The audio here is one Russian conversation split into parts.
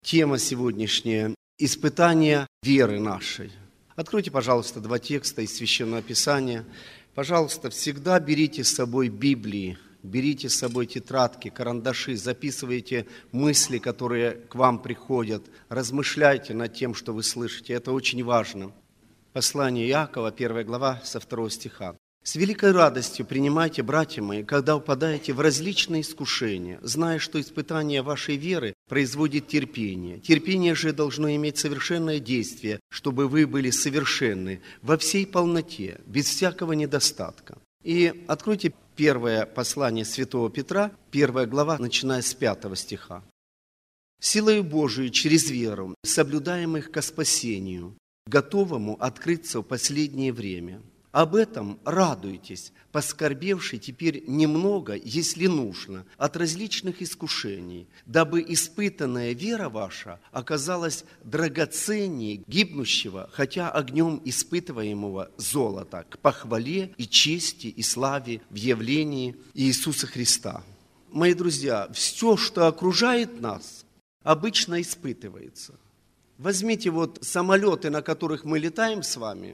Тема сегодняшняя – испытание веры нашей. Откройте, пожалуйста, два текста из Священного Писания. Пожалуйста, всегда берите с собой Библии, берите с собой тетрадки, карандаши, записывайте мысли, которые к вам приходят, размышляйте над тем, что вы слышите. Это очень важно. Послание Иакова, 1 глава, со 2 стиха. «С великой радостью принимайте, братья мои, когда упадаете в различные искушения, зная, что испытание вашей веры производит терпение. Терпение же должно иметь совершенное действие, чтобы вы были совершенны во всей полноте, без всякого недостатка». И откройте первое послание святого Петра, 1 глава, начиная с 5 стиха. «Силою Божией через веру, соблюдаем их ко спасению, готовому открыться в последнее время. Об этом радуйтесь, поскорбевши теперь немного, если нужно, от различных искушений, дабы испытанная вера ваша оказалась драгоценнее гибнущего, хотя огнем испытываемого золота, к похвале и чести и славе в явлении Иисуса Христа». Мои друзья, все, что окружает нас, обычно испытывается. Возьмите самолеты, на которых мы летаем с вами.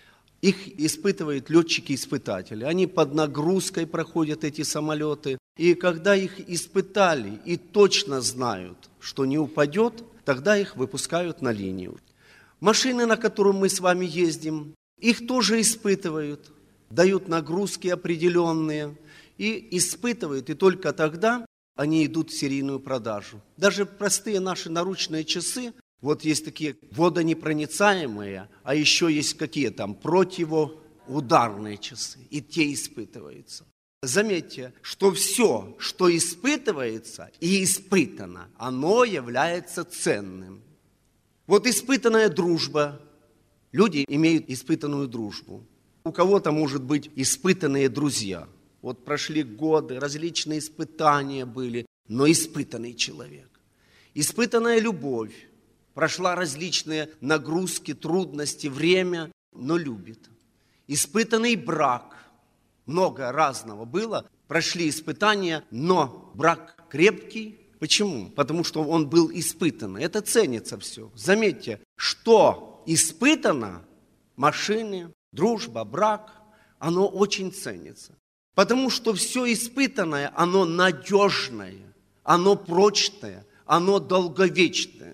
Их испытывают летчики-испытатели. Они под нагрузкой проходят эти самолеты. И когда их испытали и точно знают, что не упадет, тогда их выпускают на линию. Машины, на которых мы с вами ездим, их тоже испытывают, дают нагрузки определенные и испытывают. И только тогда они идут в серийную продажу. Даже простые наши наручные часы, есть такие водонепроницаемые, а еще есть какие там противоударные часы, и те испытываются. Заметьте, что все, что испытывается и испытано, оно является ценным. Испытанная дружба, люди имеют испытанную дружбу. У кого-то, может быть, испытанные друзья. Прошли годы, различные испытания были, но испытанный человек. Испытанная любовь. Прошла различные нагрузки, трудности, время, но любит. Испытанный брак. Много разного было. Прошли испытания, но брак крепкий. Почему? Потому что он был испытан. Это ценится все. Заметьте, что испытано, машины, дружба, брак, оно очень ценится. Потому что все испытанное, оно надежное, оно прочное, оно долговечное.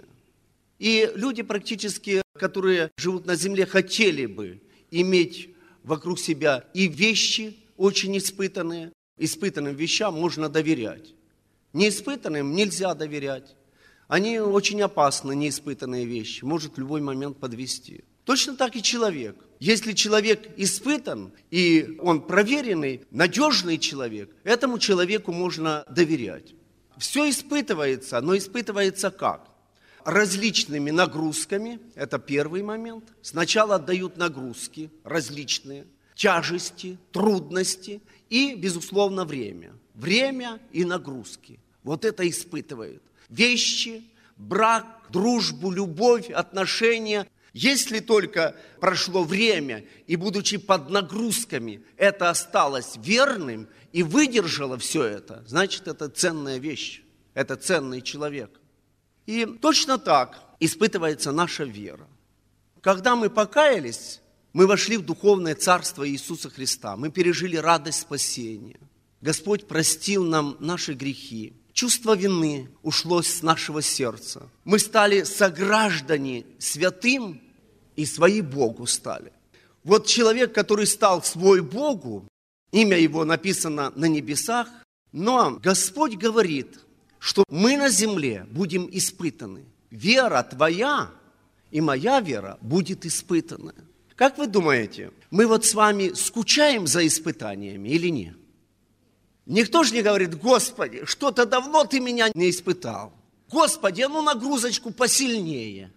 И люди практически, которые живут на земле, хотели бы иметь вокруг себя и вещи очень испытанные. Испытанным вещам можно доверять. Неиспытанным нельзя доверять. Они очень опасны, неиспытанные вещи. Может в любой момент подвести. Точно так и человек. Если человек испытан, и он проверенный, надежный человек, этому человеку можно доверять. Все испытывается, но испытывается как? Различными нагрузками, это первый момент. Сначала отдают нагрузки различные, тяжести, трудности и, безусловно, время. Время и нагрузки. Это испытывают. Вещи, брак, дружбу, любовь, отношения. Если только прошло время, и, будучи под нагрузками, это осталось верным и выдержало все это, значит, это ценная вещь, это ценный человек. И точно так испытывается наша вера. Когда мы покаялись, мы вошли в духовное царство Иисуса Христа. Мы пережили радость спасения. Господь простил нам наши грехи. Чувство вины ушло с нашего сердца. Мы стали сограждане святым и свои Богу стали. Человек, который стал свой Богу, имя его написано на небесах, но Господь говорит, что мы на земле будем испытаны. Вера твоя и моя вера будет испытана. Как вы думаете, мы с вами скучаем за испытаниями или нет? Никто же не говорит: Господи, что-то давно ты меня не испытал. Господи, нагрузочку посильнее.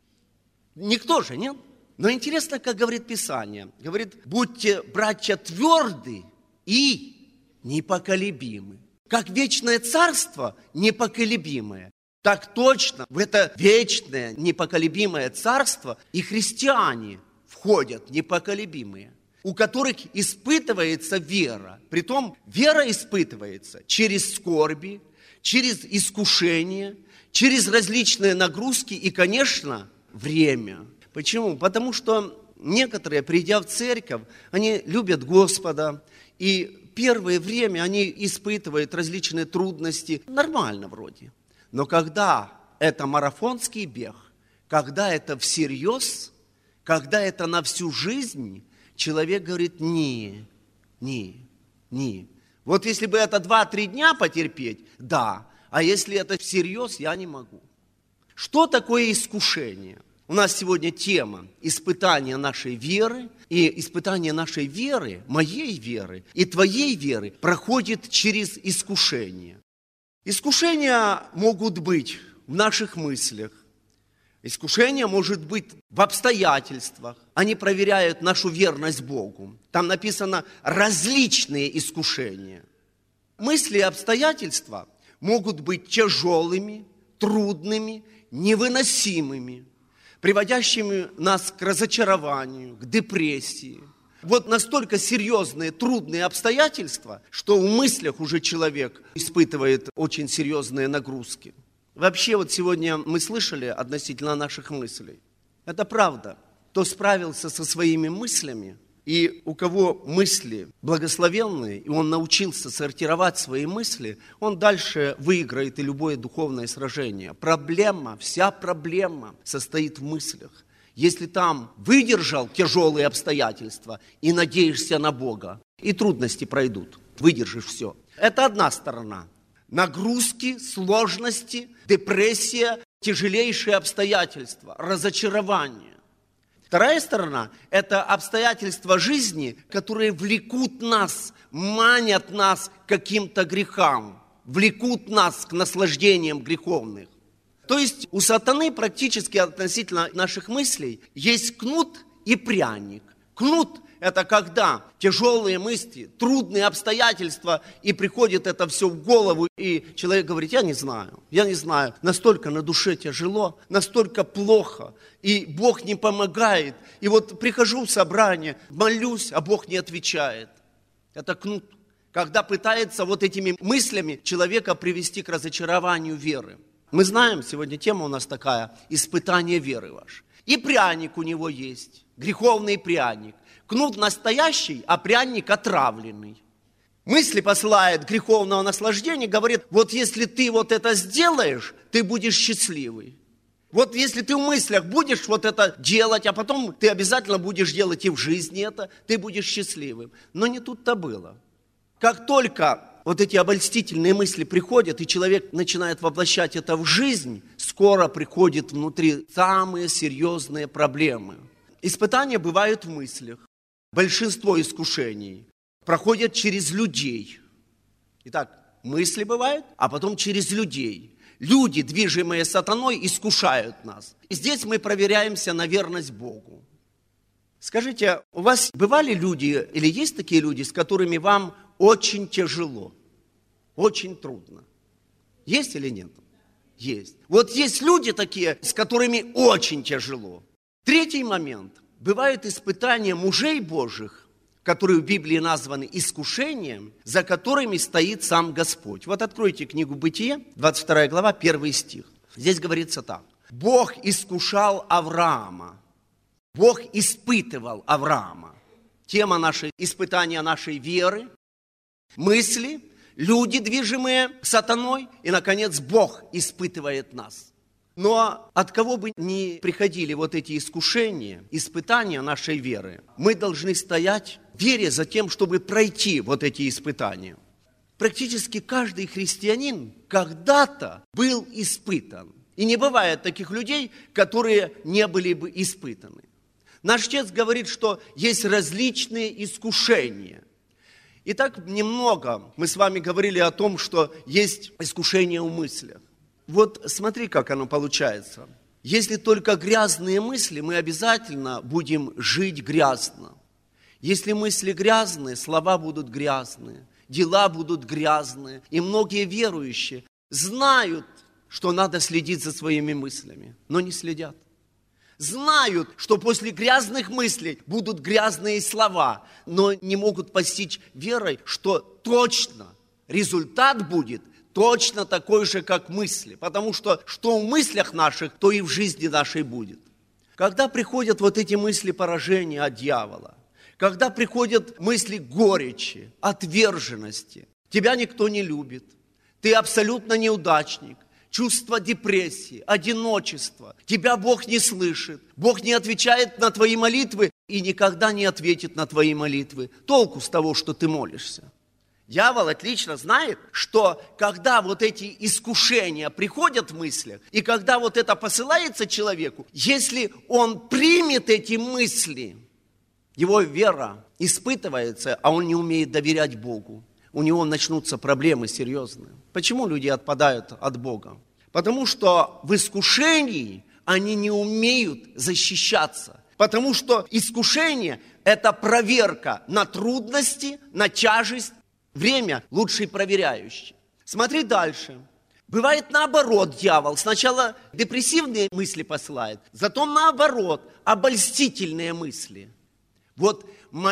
Никто же, нет? Но интересно, как говорит Писание. Говорит: будьте, братья, тверды и непоколебимы. Как вечное царство непоколебимое, так точно в это вечное непоколебимое царство и христиане входят непоколебимые, у которых испытывается вера. Притом вера испытывается через скорби, через искушение, через различные нагрузки и, конечно, время. Почему? Потому что некоторые, придя в церковь, они любят Господа, и первое время они испытывают различные трудности. Нормально вроде. Но когда это марафонский бег, когда это всерьез, когда это на всю жизнь, человек говорит: не. Вот если бы это 2-3 дня потерпеть, да, а если это всерьез, я не могу. Что такое искушение? У нас сегодня тема испытания нашей веры, и испытание нашей веры, моей веры и твоей веры проходит через искушение. Искушения могут быть в наших мыслях, искушение может быть в обстоятельствах. Они проверяют нашу верность Богу. Там написано различные искушения. Мысли и обстоятельства могут быть тяжелыми, трудными, невыносимыми, приводящими нас к разочарованию, к депрессии. Вот настолько серьезные, трудные обстоятельства, что в мыслях уже человек испытывает очень серьезные нагрузки. Вообще, вот сегодня мы слышали относительно наших мыслей. Это правда. Кто справился со своими мыслями, и у кого мысли благословенные, и он научился сортировать свои мысли, он дальше выиграет и любое духовное сражение. Вся проблема состоит в мыслях. Если там выдержал тяжелые обстоятельства и надеешься на Бога, и трудности пройдут, выдержишь все. Это одна сторона. Нагрузки, сложности, депрессия, тяжелейшие обстоятельства, разочарование. Вторая сторона – это обстоятельства жизни, которые влекут нас, манят нас к каким-то грехам, влекут нас к наслаждениям греховных. То есть у сатаны практически относительно наших мыслей есть кнут и пряник. Кнут – это когда тяжелые мысли, трудные обстоятельства, и приходит это все в голову, и человек говорит: я не знаю, настолько на душе тяжело, настолько плохо, и Бог не помогает. И вот прихожу в собрание, молюсь, а Бог не отвечает. Это кнут, когда пытается вот этими мыслями человека привести к разочарованию веры. Мы знаем, сегодня тема у нас такая: испытание веры вашей. И пряник у него есть, греховный пряник. Кнут настоящий, а пряник отравленный. Мысли посылает греховного наслаждения, говорит: вот если ты вот это сделаешь, ты будешь счастливый. Вот если ты в мыслях будешь вот это делать, а потом ты обязательно будешь делать и в жизни это, ты будешь счастливым. Но не тут-то было. Как только вот эти обольстительные мысли приходят, и человек начинает воплощать это в жизнь, скоро приходят внутри самые серьезные проблемы. Испытания бывают в мыслях. Большинство искушений проходят через людей. Итак, мысли бывают, а потом через людей. Люди, движимые сатаной, искушают нас. И здесь мы проверяемся на верность Богу. Скажите, у вас бывали люди, или есть такие люди, с которыми вам очень тяжело, очень трудно? Есть или нет? Есть. Вот есть люди такие, с которыми очень тяжело. Третий момент. Бывают испытания мужей Божьих, которые в Библии названы искушением, за которыми стоит сам Господь. Вот откройте книгу Бытие, 22 глава, 1 стих. Здесь говорится так. Бог искушал Авраама. Бог испытывал Авраама. Тема нашей испытания нашей веры, мысли, люди, движимые сатаной, и, наконец, Бог испытывает нас. Но от кого бы ни приходили вот эти искушения, испытания нашей веры, мы должны стоять в вере за тем, чтобы пройти вот эти испытания. Практически каждый христианин когда-то был испытан. И не бывает таких людей, которые не были бы испытаны. Наш отец говорит, что есть различные искушения. Итак, немного мы с вами говорили о том, что есть искушение в мыслях. Вот смотри, как оно получается. Если только грязные мысли, мы обязательно будем жить грязно. Если мысли грязные, слова будут грязные, дела будут грязные. И многие верующие знают, что надо следить за своими мыслями, но не следят. Знают, что после грязных мыслей будут грязные слова, но не могут постичь верой, что точно результат будет точно такой же, как мысли. Потому что в мыслях наших, то и в жизни нашей будет. Когда приходят вот эти мысли поражения от дьявола, когда приходят мысли горечи, отверженности, тебя никто не любит, ты абсолютно неудачник, чувство депрессии, одиночества, тебя Бог не слышит, Бог не отвечает на твои молитвы и никогда не ответит на твои молитвы. Толку с того, что ты молишься? Дьявол отлично знает, что когда вот эти искушения приходят в мыслях, и когда вот это посылается человеку, если он примет эти мысли, его вера испытывается, а он не умеет доверять Богу. У него начнутся проблемы серьезные. Почему люди отпадают от Бога? Потому что в искушении они не умеют защищаться. Потому что искушение – это проверка на трудности, на тяжесть. Время – лучший проверяющий. Смотри дальше. Бывает наоборот дьявол. Сначала депрессивные мысли посылает, зато наоборот обольстительные мысли. Вот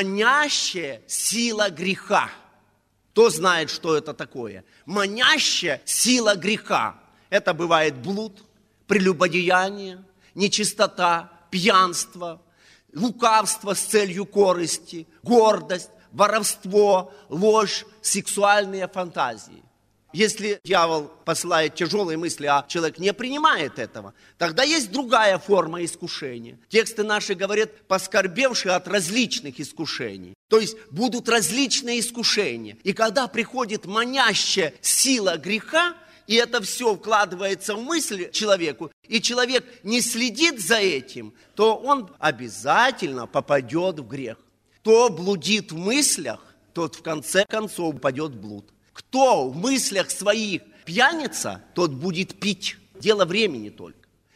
манящая сила греха. Кто знает, что это такое? Манящая сила греха. Это бывает блуд, прелюбодеяние, нечистота, пьянство, лукавство с целью корысти, гордость, воровство, ложь, сексуальные фантазии. Если дьявол посылает тяжелые мысли, а человек не принимает этого, тогда есть другая форма искушения. Тексты наши говорят, поскорбевшие от различных искушений. То есть будут различные искушения. И когда приходит манящая сила греха, и это все вкладывается в мысль человеку, и человек не следит за этим, то он обязательно попадет в грех. Кто блудит в мыслях, тот в конце концов упадет в блуд. Кто в мыслях своих пьяница, тот будет пить. Дело времени только.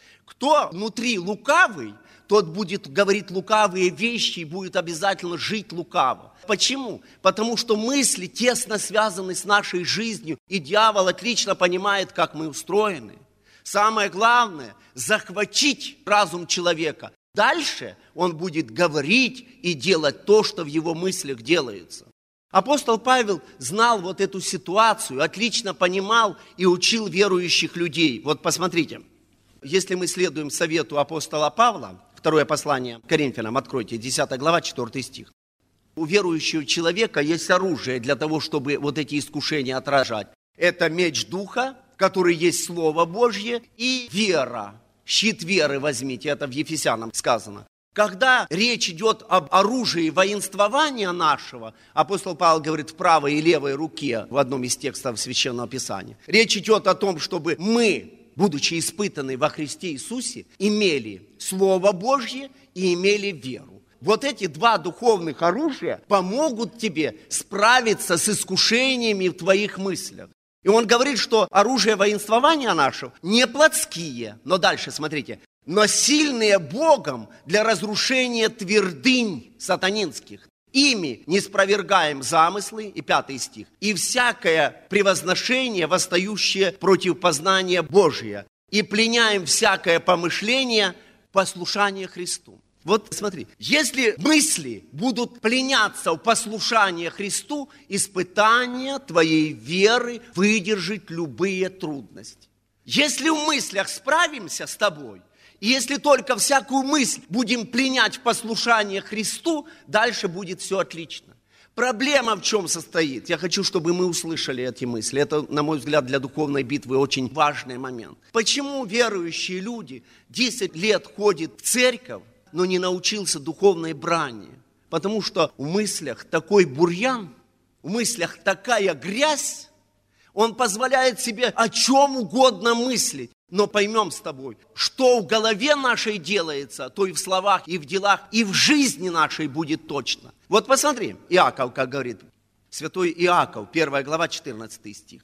Кто внутри лукавый, тот будет говорить лукавые вещи и будет обязательно жить лукаво. Почему? Потому что мысли тесно связаны с нашей жизнью, и дьявол отлично понимает, как мы устроены. Самое главное – захватить разум человека. Дальше он будет говорить и делать то, что в его мыслях делается. Апостол Павел знал вот эту ситуацию, отлично понимал и учил верующих людей. Вот посмотрите, если мы следуем совету апостола Павла, второе послание Коринфянам, откройте, 10 глава, 4 стих. У верующего человека есть оружие для того, чтобы вот эти искушения отражать. Это меч духа, который есть Слово Божье, и вера. Щит веры возьмите, это в Ефесянам сказано. Когда речь идет об оружии воинствования нашего, апостол Павел говорит в правой и левой руке в одном из текстов Священного Писания, речь идет о том, чтобы мы, будучи испытаны во Христе Иисусе, имели Слово Божье и имели веру. Вот эти два духовных оружия помогут тебе справиться с искушениями в твоих мыслях. И он говорит, что оружие воинствования нашего не плотские, но дальше смотрите, но сильные Богом для разрушения твердынь сатанинских. Ими не спровергаем замыслы, и 5 стих, и всякое превозношение, восстающее против познания Божия, и пленяем всякое помышление послушания Христу. Вот смотри, если мысли будут пленяться в послушание Христу, испытание твоей веры выдержит любые трудности. Если в мыслях справимся с тобой, и если только всякую мысль будем пленять в послушание Христу, дальше будет все отлично. Проблема в чем состоит? Я хочу, чтобы мы услышали эти мысли. Это, на мой взгляд, для духовной битвы очень важный момент. Почему верующие люди 10 лет ходят в церковь, но не научился духовной брани? Потому что в мыслях такой бурьян, в мыслях такая грязь, он позволяет себе о чем угодно мыслить. Но поймем с тобой, что в голове нашей делается, то и в словах, и в делах, и в жизни нашей будет точно. Вот посмотри, Иаков, как говорит, святой Иаков, 1 глава, 14 стих.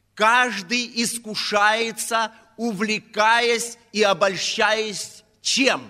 Каждый искушается, увлекаясь и обольщаясь чем?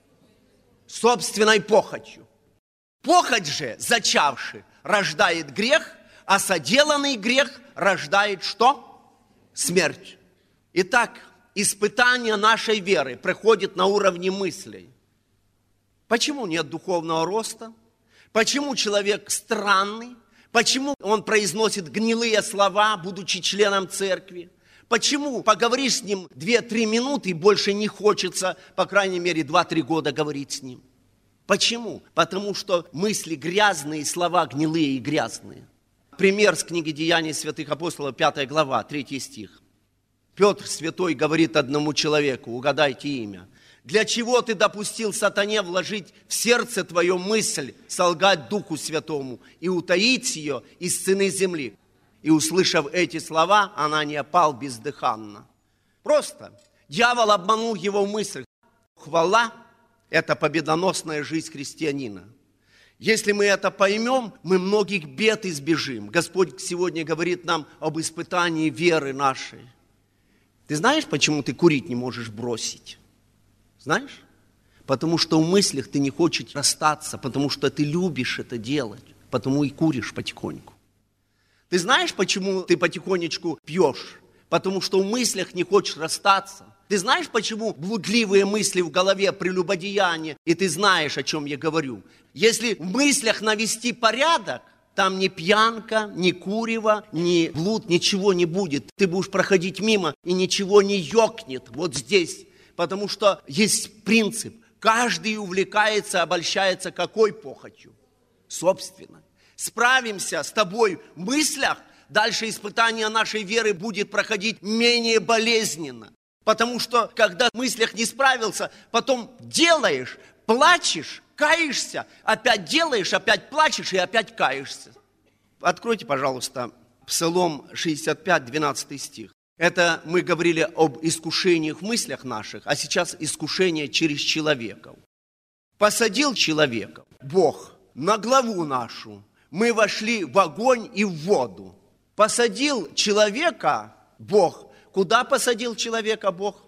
Собственной похотью. Похоть же, зачавши, рождает грех, а соделанный грех рождает что? Смерть. Итак, испытание нашей веры проходит на уровне мыслей. Почему нет духовного роста? Почему человек странный? Почему он произносит гнилые слова, будучи членом церкви? Почему поговоришь с ним 2-3 минуты и больше не хочется, по крайней мере, 2-3 года говорить с ним? Почему? Потому что мысли грязные, слова гнилые и грязные. Пример с книги «Деяний святых апостолов», 5 глава, 3 стих. Петр Святой говорит одному человеку, угадайте имя. «Для чего ты допустил сатане вложить в сердце твою мысль, солгать Духу Святому и утаить ее из сыны земли?» И, услышав эти слова, Анания пал бездыханно. Просто дьявол обманул его мысль. Хвала – это победоносная жизнь христианина. Если мы это поймем, мы многих бед избежим. Господь сегодня говорит нам об испытании веры нашей. Ты знаешь, почему ты курить не можешь бросить? Знаешь? Потому что в мыслях ты не хочешь расстаться, потому что ты любишь это делать, потому и куришь потихоньку. Ты знаешь, почему ты потихонечку пьешь? Потому что в мыслях не хочешь расстаться. Ты знаешь, почему блудливые мысли в голове, прелюбодеяние, и ты знаешь, о чем я говорю. Если в мыслях навести порядок, там ни пьянка, ни курево, ни блуд, ничего не будет. Ты будешь проходить мимо, и ничего не ёкнет вот здесь. Потому что есть принцип. Каждый увлекается, обольщается какой похотью? Собственно. Справимся с тобой в мыслях, дальше испытание нашей веры будет проходить менее болезненно. Потому что, когда в мыслях не справился, потом делаешь, плачешь, каешься, опять делаешь, опять плачешь и опять каешься. Откройте, пожалуйста, Псалом 65, 12 стих. Это мы говорили об искушениях в мыслях наших, а сейчас искушение через человеков. Посадил человека Бог на главу нашу, мы вошли в огонь и в воду. Посадил человека Бог. Куда посадил человека Бог?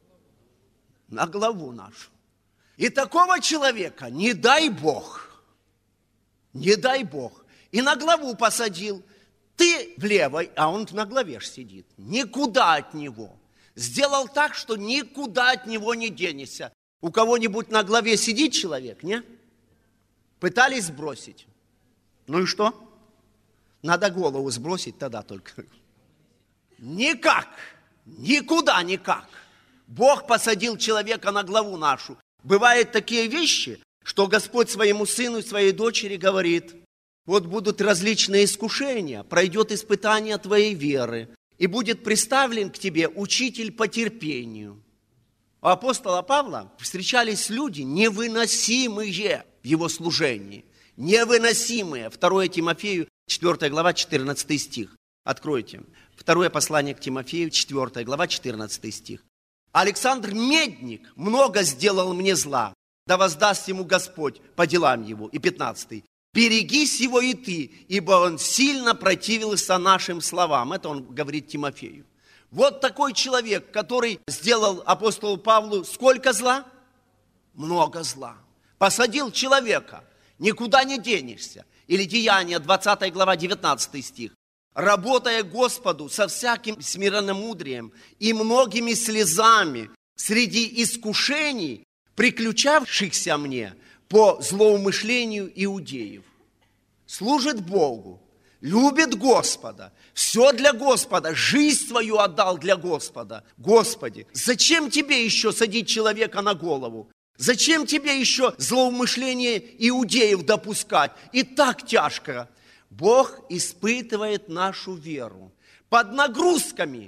На главу нашу. И такого человека, не дай Бог, и на главу посадил. Ты в левой, а он на главе ж сидит. Никуда от него. Сделал так, что никуда от него не денешься. У кого-нибудь на главе сидит человек, не? Пытались сбросить. Ну и что? Надо голову сбросить тогда только. Никак. Никуда никак. Бог посадил человека на главу нашу. Бывают такие вещи, что Господь своему сыну и своей дочери говорит: вот будут различные искушения, пройдет испытание твоей веры, и будет представлен к тебе учитель по терпению. У апостола Павла встречались люди невыносимые в его служении. Невыносимые. 2 Тимофею, 4 глава, 14 стих. Откройте. Второе послание к Тимофею, 4 глава, 14 стих. Александр Медник много сделал мне зла, да воздаст ему Господь по делам его. И 15. Берегись его и ты, ибо он сильно противился нашим словам. Это он говорит Тимофею. Вот такой человек, который сделал апостолу Павлу сколько зла? Много зла. Посадил человека, никуда не денешься. Или Деяния, 20 глава, 19 стих. Работая Господу со всяким смиренномудрием и многими слезами среди искушений, приключавшихся мне по злоумышлению иудеев. Служит Богу, любит Господа, все для Господа, жизнь свою отдал для Господа. Господи, зачем тебе еще садить человека на голову? Зачем тебе еще злоумышление иудеев допускать? И так тяжко. Бог испытывает нашу веру. Под нагрузками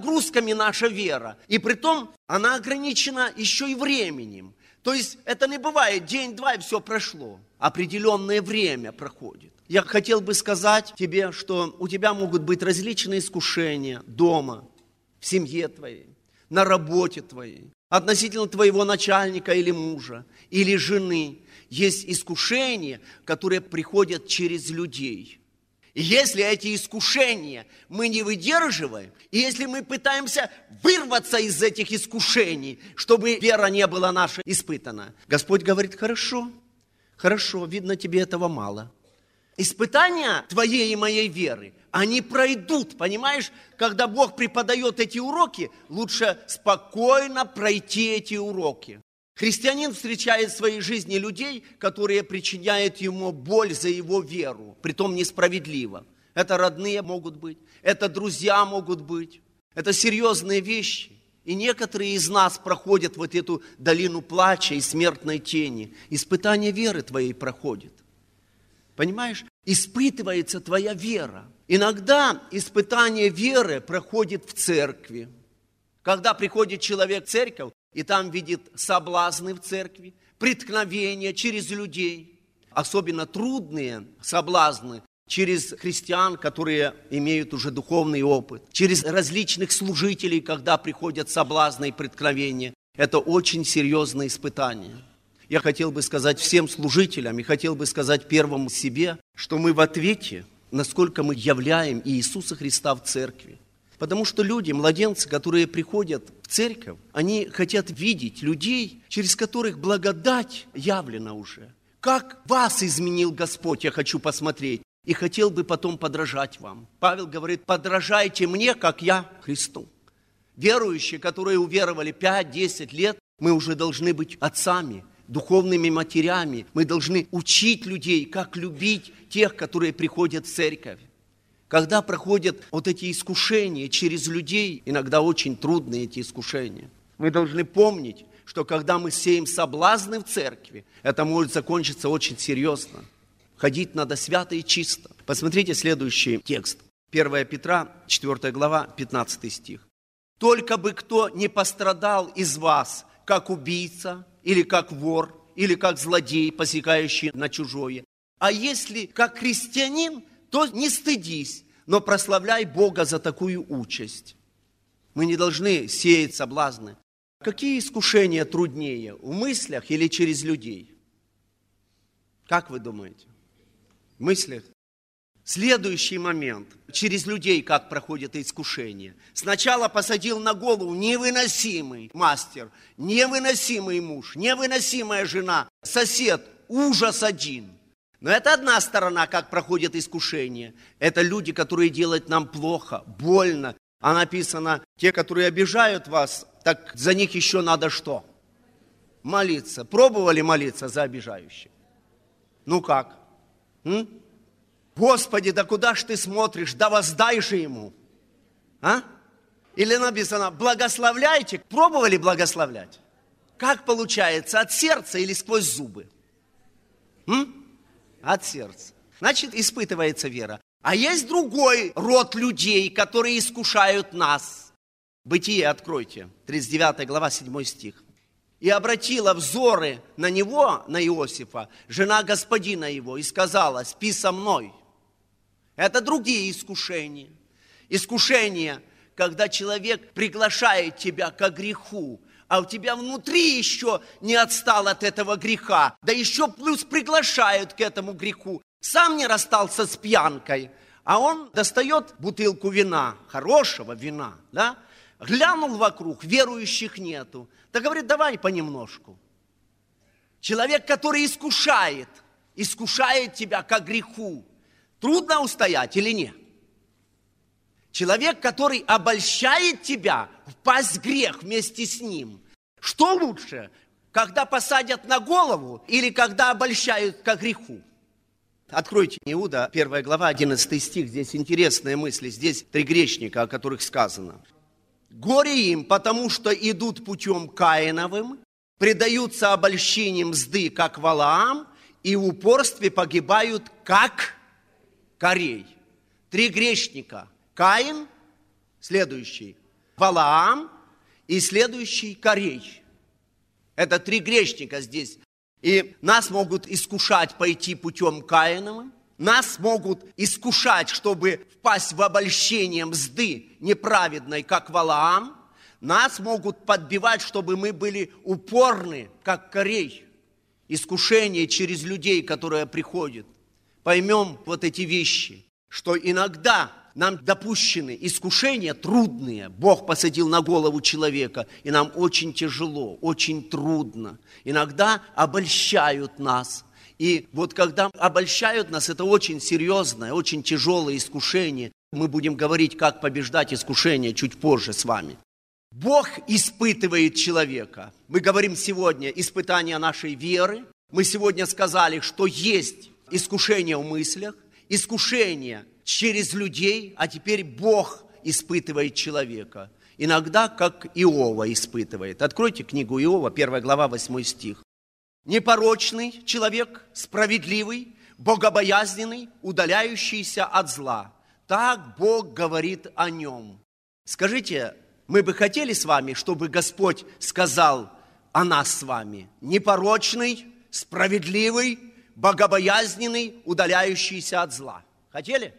наша вера. И притом она ограничена еще и временем. То есть это не бывает день-два и все прошло. Определенное время проходит. Я хотел бы сказать тебе, что у тебя могут быть различные искушения дома, в семье твоей, на работе твоей, относительно твоего начальника или мужа, или жены. Есть искушения, которые приходят через людей. И если эти искушения мы не выдерживаем, и если мы пытаемся вырваться из этих искушений, чтобы вера не была наша испытана, Господь говорит: хорошо, видно, тебе этого мало. Испытания твоей и моей веры, они пройдут, понимаешь? Когда Бог преподает эти уроки, лучше спокойно пройти эти уроки. Христианин встречает в своей жизни людей, которые причиняют ему боль за его веру, притом несправедливо. Это родные могут быть, это друзья могут быть, это серьезные вещи. И некоторые из нас проходят вот эту долину плача и смертной тени. Испытание веры твоей проходит. Понимаешь? Испытывается твоя вера. Иногда испытание веры проходит в церкви. Когда приходит человек в церковь, и там видит соблазны в церкви, преткновения через людей. Особенно трудные соблазны через христиан, которые имеют уже духовный опыт. Через различных служителей, когда приходят соблазны и преткновения. Это очень серьезное испытание. Я хотел бы сказать всем служителям и хотел бы сказать первому себе, что мы в ответе, насколько мы являем Иисуса Христа в церкви. Потому что люди, младенцы, которые приходят в церковь, они хотят видеть людей, через которых благодать явлена уже. Как вас изменил Господь, я хочу посмотреть. И хотел бы потом подражать вам. Павел говорит, подражайте мне, как я Христу. Верующие, которые уверовали 5-10 лет, мы уже должны быть отцами, духовными матерями. Мы должны учить людей, как любить тех, которые приходят в церковь. Когда проходят вот эти искушения через людей, иногда очень трудные эти искушения, мы должны помнить, что когда мы сеем соблазны в церкви, это может закончиться очень серьезно. Ходить надо свято и чисто. Посмотрите следующий текст. 1 Петра, 4 глава, 15 стих. «Только бы кто не пострадал из вас, как убийца, или как вор, или как злодей, посягающий на чужое. А если как христианин, то не стыдись, но прославляй Бога за такую участь». Мы не должны сеять соблазны. Какие искушения труднее, в мыслях или через людей? Как вы думаете? В мыслях? Следующий момент. Через людей как проходит искушение. Сначала посадил на голову невыносимый мастер, невыносимый муж, невыносимая жена, сосед, ужас один. Но это одна сторона, как проходит искушение. Это люди, которые делают нам плохо, больно. А написано, те, которые обижают вас, так за них еще надо что? Молиться. Пробовали молиться за обижающих? Ну как? Господи, да куда ж ты смотришь? Да воздай же ему. А? Или написано, благословляйте. Пробовали благословлять? Как получается? От сердца или сквозь зубы? От сердца. Значит, испытывается вера. А есть другой род людей, которые искушают нас. Бытие откройте, 39 глава, 7 стих. «И обратила взоры на него, на Иосифа, жена господина его, и сказала, спи со мной». Это другие искушения. Искушения, когда человек приглашает тебя ко греху, а у тебя внутри еще не отстал от этого греха, да еще плюс приглашают к этому греху. Сам не расстался с пьянкой, а он достает бутылку вина, хорошего вина, да? Глянул вокруг, верующих нету. Да говорит, давай понемножку. Человек, который искушает тебя ко греху. Трудно устоять или нет? Человек, который обольщает тебя, впасть в грех вместе с ним. Что лучше, когда посадят на голову или когда обольщают ко греху? Откройте Иуда, 1 глава, 11 стих. Здесь интересные мысли. Здесь 3 грешника, о которых сказано. «Горе им, потому что идут путем Каиновым, предаются обольщениям мзды, как Валаам, и в упорстве погибают, как Корей». 3 грешника. Каин, следующий Валаам и следующий Корей. Это 3 грешника здесь. И нас могут искушать пойти путем Каиновым. Нас могут искушать, чтобы впасть в обольщение мзды неправедной, как Валаам. Нас могут подбивать, чтобы мы были упорны, как Корей. Искушение через людей, которые приходят. Поймем вот эти вещи, что иногда нам допущены искушения трудные. Бог посадил на голову человека, и нам очень тяжело, очень трудно. Иногда обольщают нас. И вот когда обольщают нас, это очень серьезное, очень тяжелое искушение. Мы будем говорить, как побеждать искушение чуть позже с вами. Бог испытывает человека. Мы говорим сегодня испытание нашей веры. Мы сегодня сказали, что есть искушение в мыслях, искушение через людей, а теперь Бог испытывает человека. Иногда, как Иова испытывает. Откройте книгу Иова, 1 глава, 8 стих. Непорочный человек, справедливый, богобоязненный, удаляющийся от зла. Так Бог говорит о нем. Скажите, мы бы хотели с вами, чтобы Господь сказал о нас с вами? Непорочный, справедливый, богобоязненный, удаляющийся от зла. Хотели?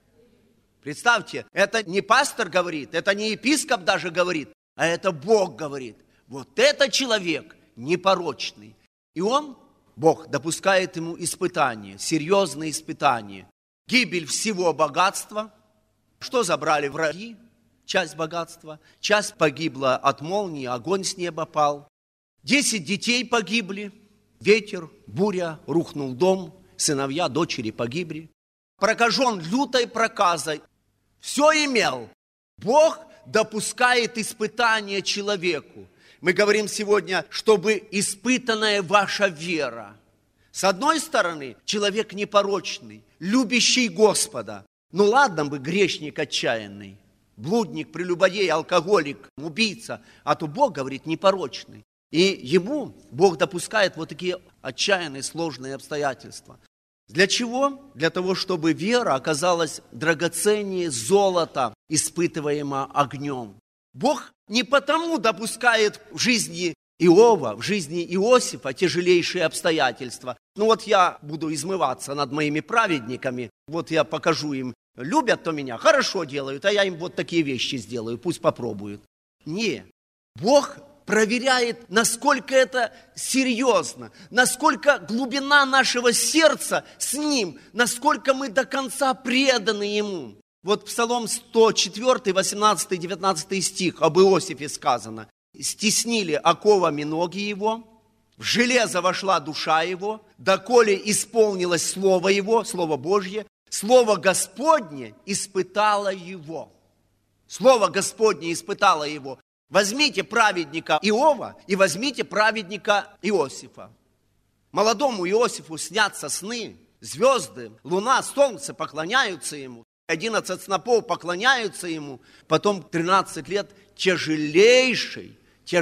Представьте, это не пастор говорит, это не епископ даже говорит, а это Бог говорит. Вот это человек непорочный. И Бог допускает ему испытания, серьезные испытания. Гибель всего богатства. Что забрали враги? Часть богатства. Часть погибла от молнии, огонь с неба пал. 10 детей погибли. Ветер, буря, рухнул дом. Сыновья, дочери погибли. Прокажен лютой проказой. Все имел. Бог допускает испытания человеку. Мы говорим сегодня, чтобы испытанная ваша вера. С одной стороны, человек непорочный, любящий Господа. Ну ладно бы грешник отчаянный, блудник, прелюбодей, алкоголик, убийца. А то Бог говорит непорочный. И ему Бог допускает вот такие отчаянные, сложные обстоятельства. Для чего? Для того, чтобы вера оказалась драгоценнее золота, испытываемого огнем. Бог не потому допускает в жизни Иова, в жизни Иосифа тяжелейшие обстоятельства. Ну вот я буду измываться над моими праведниками, вот я покажу им, любят то меня, хорошо делают, а я им вот такие вещи сделаю, пусть попробуют. Не, Бог проверяет, насколько это серьезно, насколько глубина нашего сердца с Ним, насколько мы до конца преданы Ему. Вот Псалом 104, 18, 19 стих об Иосифе сказано. «Стеснили оковами ноги его, в железо вошла душа его, доколе исполнилось слово его, слово Божье, слово Господне испытало его». Слово Господне испытало его. Возьмите праведника Иова и возьмите праведника Иосифа. Молодому Иосифу снятся сны, звезды, луна, солнце поклоняются ему. 11 снопов поклоняются ему. Потом 13 лет тяжелейшей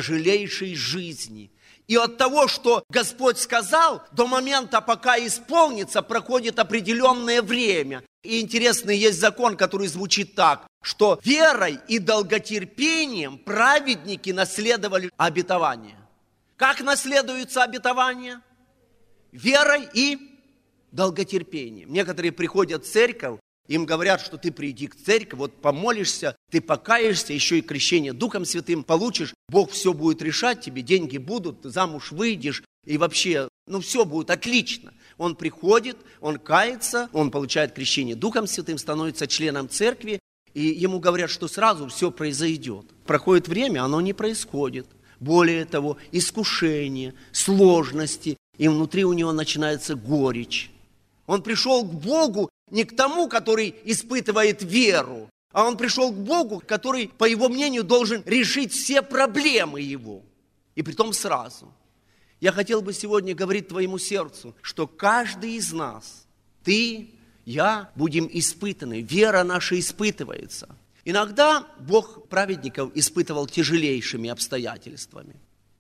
жизни. И от того, что Господь сказал, до момента, пока исполнится, проходит определенное время. И интересный есть закон, который звучит так, что верой и долготерпением праведники наследовали обетование. Как наследуется обетование? Верой и долготерпением. Некоторые приходят в церковь, им говорят, что ты приди к церкви, вот помолишься, ты покаешься, еще и крещение Духом Святым получишь, Бог все будет решать тебе, деньги будут, замуж выйдешь, и вообще, все будет отлично. Он приходит, он кается, он получает крещение Духом Святым, становится членом церкви, и ему говорят, что сразу все произойдет. Проходит время, оно не происходит. Более того, искушение, сложности, и внутри у него начинается горечь. Он пришел к Богу не к тому, который испытывает веру, а он пришел к Богу, который, по его мнению, должен решить все проблемы его. И притом сразу. Я хотел бы сегодня говорить твоему сердцу, что каждый из нас, ты, я, будем испытаны. Вера наша испытывается. Иногда Бог праведников испытывал тяжелейшими обстоятельствами.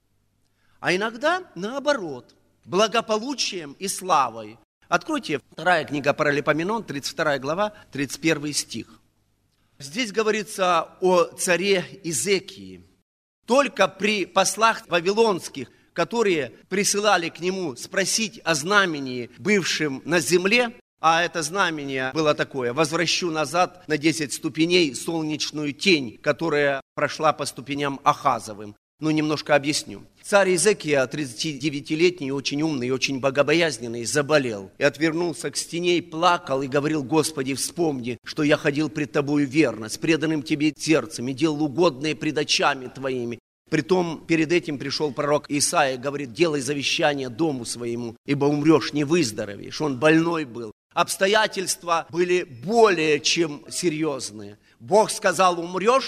А иногда, наоборот, благополучием и славой. Откройте 2 книга Паралипоменон, 32 глава, 31 стих. Здесь говорится о царе Изекии. Только при послах вавилонских, которые присылали к нему спросить о знамении, бывшем на земле, а это знамение было такое: возвращу назад на 10 ступеней солнечную тень, которая прошла по ступеням Ахазовым. Немножко объясню. Царь Изекия, 39-летний, очень умный, очень богобоязненный, заболел. И отвернулся к стене и плакал, и говорил: Господи, вспомни, что я ходил пред Тобою верно, с преданным Тебе сердцем, и делал угодное пред очами Твоими. Притом перед этим пришел пророк Исаия, говорит: делай завещание дому своему, ибо умрешь, не выздоровеешь. Он больной был. Обстоятельства были более чем серьезные. Бог сказал: умрешь,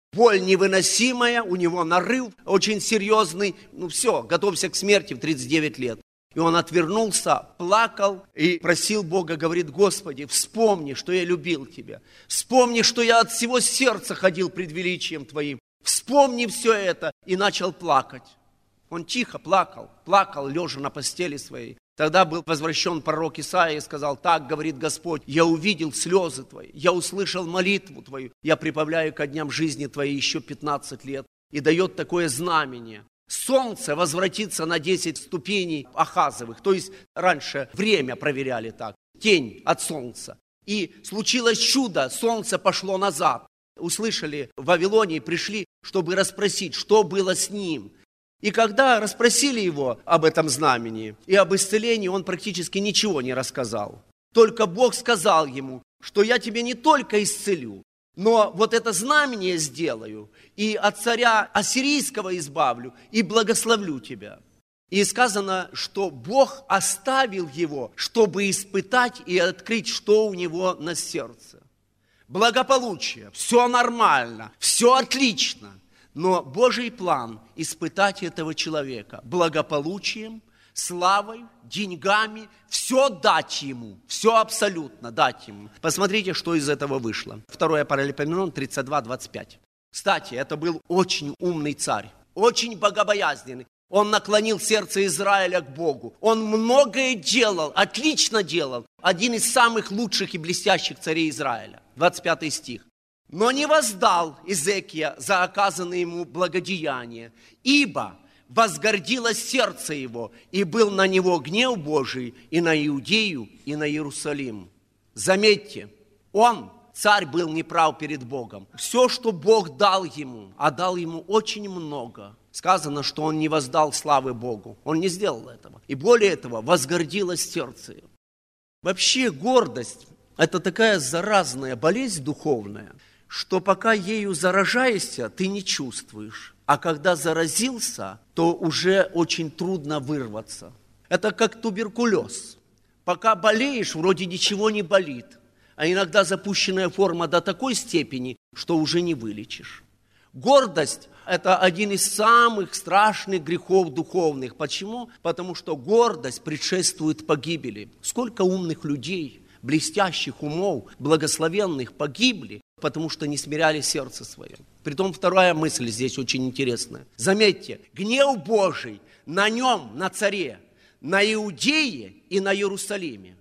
боль невыносимая, у него нарыв очень серьезный. Все, готовься к смерти в 39 лет. И он отвернулся, плакал и просил Бога, говорит: Господи, вспомни, что я любил Тебя. Вспомни, что я от всего сердца ходил пред величием Твоим. Вспомни все это. И начал плакать. Он тихо плакал, лежа на постели своей. Тогда был возвращен пророк Исаия и сказал: так говорит Господь, я увидел слезы Твои, я услышал молитву Твою, я прибавляю ко дням жизни Твоей еще 15 лет. И дает такое знамение. Солнце возвратится на 10 ступеней Ахазовых. То есть раньше время проверяли так. Тень от солнца. И случилось чудо, солнце пошло назад. Услышали в Вавилоне, пришли, чтобы расспросить, что было с ним. И когда расспросили его об этом знамении и об исцелении, он практически ничего не рассказал. Только Бог сказал ему, что я тебе не только исцелю, но вот это знамение сделаю, и от царя ассирийского избавлю, и благословлю тебя. И сказано, что Бог оставил его, чтобы испытать и открыть, что у него на сердце. Благополучие, все нормально, все отлично. Но Божий план – испытать этого человека благополучием, славой, деньгами, все дать ему, все абсолютно дать ему. Посмотрите, что из этого вышло. 2 Паралипоменон 32:25. Кстати, это был очень умный царь, очень богобоязненный. Он наклонил сердце Израиля к Богу. Он многое делал, отлично делал. Один из самых лучших и блестящих царей Израиля. 25 стих. Но не воздал Изекия за оказанное ему благодеяние, ибо возгордилось сердце его, и был на него гнев Божий и на Иудею, и на Иерусалим. Заметьте, царь, был неправ перед Богом. Все, что Бог дал ему, а дал ему очень много. Сказано, что он не воздал славы Богу. Он не сделал этого. И более этого, возгордилось сердце его. Вообще гордость – это такая заразная болезнь духовная, что пока ею заражаешься, ты не чувствуешь. А когда заразился, то уже очень трудно вырваться. Это как туберкулез. Пока болеешь, вроде ничего не болит. А иногда запущенная форма до такой степени, что уже не вылечишь. Гордость – это один из самых страшных грехов духовных. Почему? Потому что гордость предшествует погибели. Сколько умных людей, блестящих умов, благословенных погибли, потому что не смиряли сердце свое. Притом вторая мысль здесь очень интересная. Заметьте, гнев Божий на нем, на царе, на Иудее и на Иерусалиме.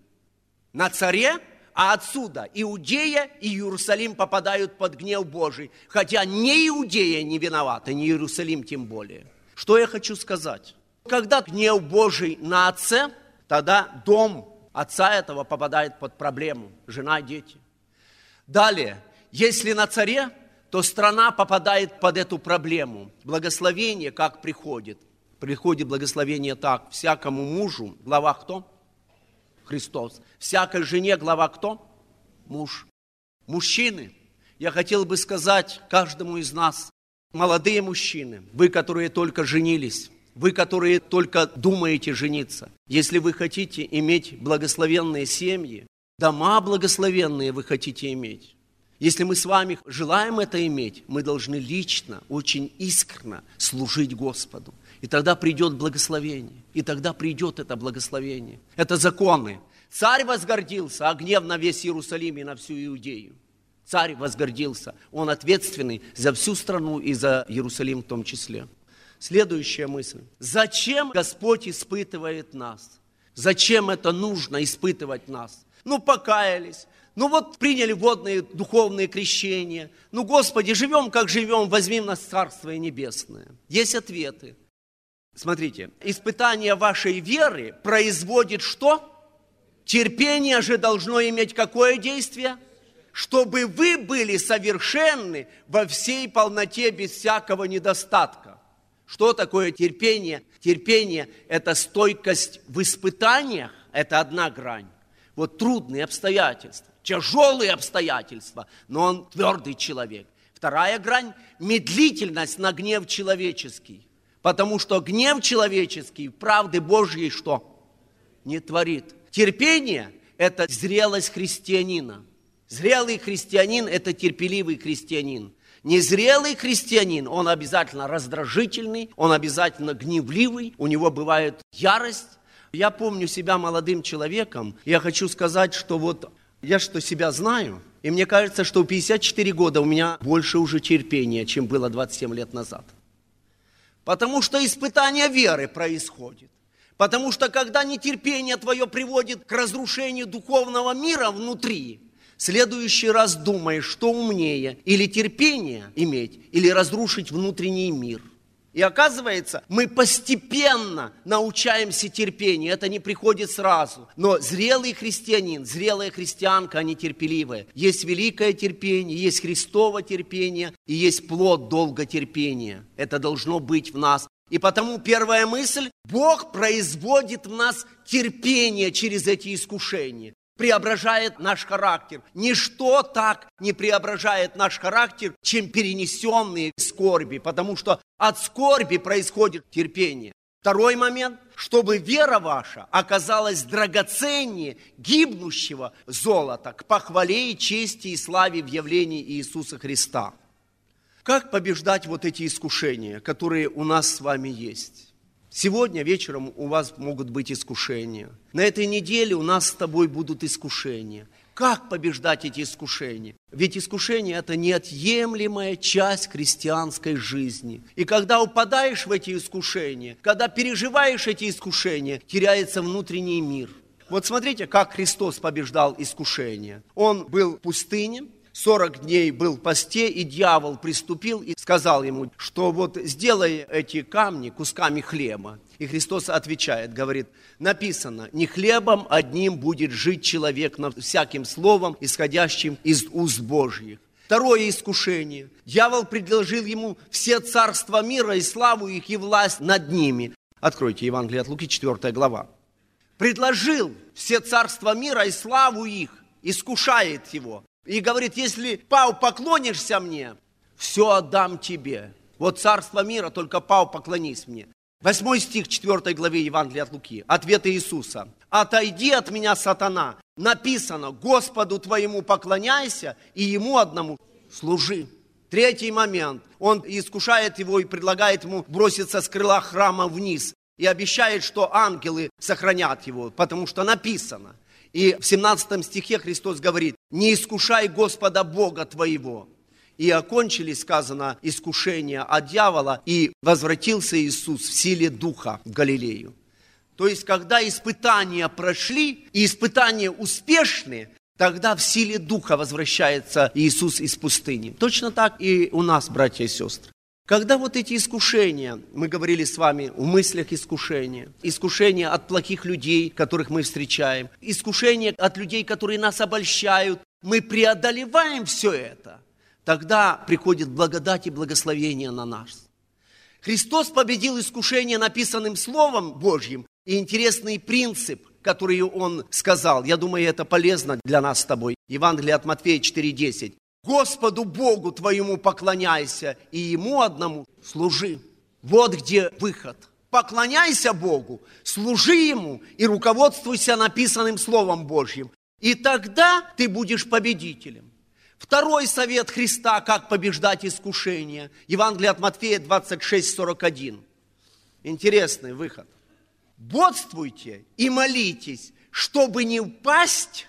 На царе, а отсюда Иудея и Иерусалим попадают под гнев Божий. Хотя ни Иудея не виновата, ни Иерусалим тем более. Что я хочу сказать? Когда гнев Божий на отце, тогда дом отца этого попадает под проблему. Жена, дети. Далее. Если на царе, то страна попадает под эту проблему. Благословение как приходит? Приходит благословение так. Всякому мужу, глава кто? Христос. Всякой жене, глава кто? Муж. Мужчины, я хотел бы сказать каждому из нас, молодые мужчины, вы, которые только женились, вы, которые только думаете жениться, если вы хотите иметь благословенные семьи, дома благословенные вы хотите иметь, если мы с вами желаем это иметь, мы должны лично, очень искренне служить Господу. И тогда придет благословение. И тогда придет это благословение. Это законы. Царь возгордился, а гнев на весь Иерусалим и на всю Иудею. Царь возгордился. Он ответственный за всю страну и за Иерусалим в том числе. Следующая мысль. Зачем Господь испытывает нас? Зачем это нужно испытывать нас? Покаялись. Приняли водные духовные крещения. Господи, живем, как живем, возьми нас в Царствие Небесное. Есть ответы. Смотрите, испытание вашей веры производит что? Терпение же должно иметь какое действие? Чтобы вы были совершенны во всей полноте, без всякого недостатка. Что такое терпение? Терпение – это стойкость в испытаниях, это одна грань. Трудные обстоятельства, тяжелые обстоятельства, но он твердый человек. Вторая грань – медлительность на гнев человеческий. Потому что гнев человеческий правды Божьей что? Не творит. Терпение – это зрелость христианина. Зрелый христианин – это терпеливый христианин. Незрелый христианин, он обязательно раздражительный, он обязательно гневливый, у него бывает ярость. Я помню себя молодым человеком, я хочу сказать, что вот я что себя знаю, и мне кажется, что в 54 года у меня больше уже терпения, чем было 27 лет назад. Потому что испытание веры происходит. Потому что когда нетерпение твое приводит к разрушению духовного мира внутри, в следующий раз думаешь, что умнее, или терпение иметь, или разрушить внутренний мир. И оказывается, мы постепенно научаемся терпению, это не приходит сразу. Но зрелый христианин, зрелая христианка, они терпеливые. Есть великое терпение, есть Христово терпение, и есть плод долготерпения. Это должно быть в нас. И потому первая мысль, Бог производит в нас терпение через эти искушения. Преображает наш характер. Ничто так не преображает наш характер, чем перенесенные скорби, потому что от скорби происходит терпение. Второй момент, чтобы вера ваша оказалась драгоценнее гибнущего золота к похвале и чести и славе в явлении Иисуса Христа. Как побеждать вот эти искушения, которые у нас с вами есть? Сегодня вечером у вас могут быть искушения. На этой неделе у нас с тобой будут искушения. Как побеждать эти искушения? Ведь искушение – это неотъемлемая часть христианской жизни. И когда упадаешь в эти искушения, когда переживаешь эти искушения, теряется внутренний мир. Вот смотрите, как Христос побеждал искушения. Он был в пустыне, 40 дней был в посте, и дьявол приступил и сказал ему, что вот сделай эти камни кусками хлеба. И Христос отвечает, говорит, написано, не хлебом одним будет жить человек, но всяким словом, исходящим из уст Божьих. Второе искушение. Дьявол предложил ему все царства мира и славу их и власть над ними. Откройте Евангелие от Луки, 4 глава. Предложил все царства мира и славу их, искушает его. И говорит, если, Пау, поклонишься мне, все отдам тебе. Вот царство мира, только, Пау, поклонись мне. 8 стих 4 главы Евангелия от Луки. Ответ Иисуса. «Отойди от меня, сатана, написано, Господу твоему поклоняйся и Ему одному служи». Третий момент. Он искушает его и предлагает ему броситься с крыла храма вниз. И обещает, что ангелы сохранят его, потому что написано. И в 17 стихе Христос говорит, не искушай Господа Бога твоего. И окончились, сказано, искушения от дьявола, и возвратился Иисус в силе Духа в Галилею. То есть, когда испытания прошли, и испытания успешны, тогда в силе Духа возвращается Иисус из пустыни. Точно так и у нас, братья и сестры. Когда вот эти искушения, мы говорили с вами в мыслях искушения от плохих людей, которых мы встречаем, искушения от людей, которые нас обольщают, мы преодолеваем все это, тогда приходит благодать и благословение на нас. Христос победил искушение написанным Словом Божьим, и интересный принцип, который Он сказал, я думаю, это полезно для нас с тобой. Евангелие от Матфея 4:10. Господу Богу твоему поклоняйся и Ему одному служи. Вот где выход. Поклоняйся Богу, служи Ему и руководствуйся написанным Словом Божьим. И тогда ты будешь победителем. Второй совет Христа, как побеждать искушения. Евангелие от Матфея 26:41. Интересный выход. Бодствуйте и молитесь, чтобы не упасть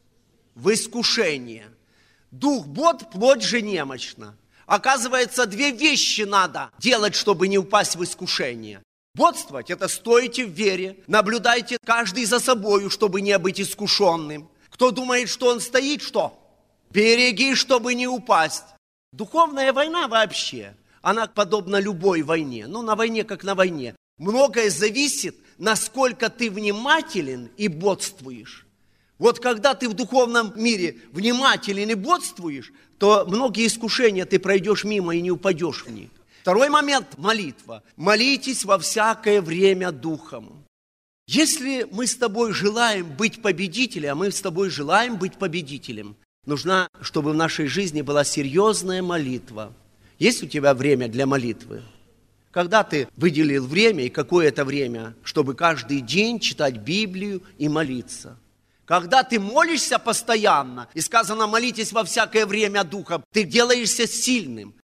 в искушение. Дух бод, плоть же немощна. Оказывается, две вещи надо делать, чтобы не упасть в искушение. Бодствовать – это стойте в вере, наблюдайте каждый за собою, чтобы не быть искушенным. Кто думает, что он стоит, что? Береги, чтобы не упасть. Духовная война вообще, она подобна любой войне. Ну, на войне как на войне. Многое зависит, насколько ты внимателен и бодствуешь. Вот когда ты в духовном мире внимателен и бодствуешь, то многие искушения ты пройдешь мимо и не упадешь в них. Второй момент – молитва. Молитесь во всякое время Духом. Если мы с тобой желаем быть победителем, а мы с тобой желаем быть победителем, нужно, чтобы в нашей жизни была серьезная молитва. Есть у тебя время для молитвы? Когда ты выделил время и какое это время, чтобы каждый день читать Библию и молиться? Когда ты молишься постоянно, и сказано, молитесь во всякое время Духом, ты делаешься сильным.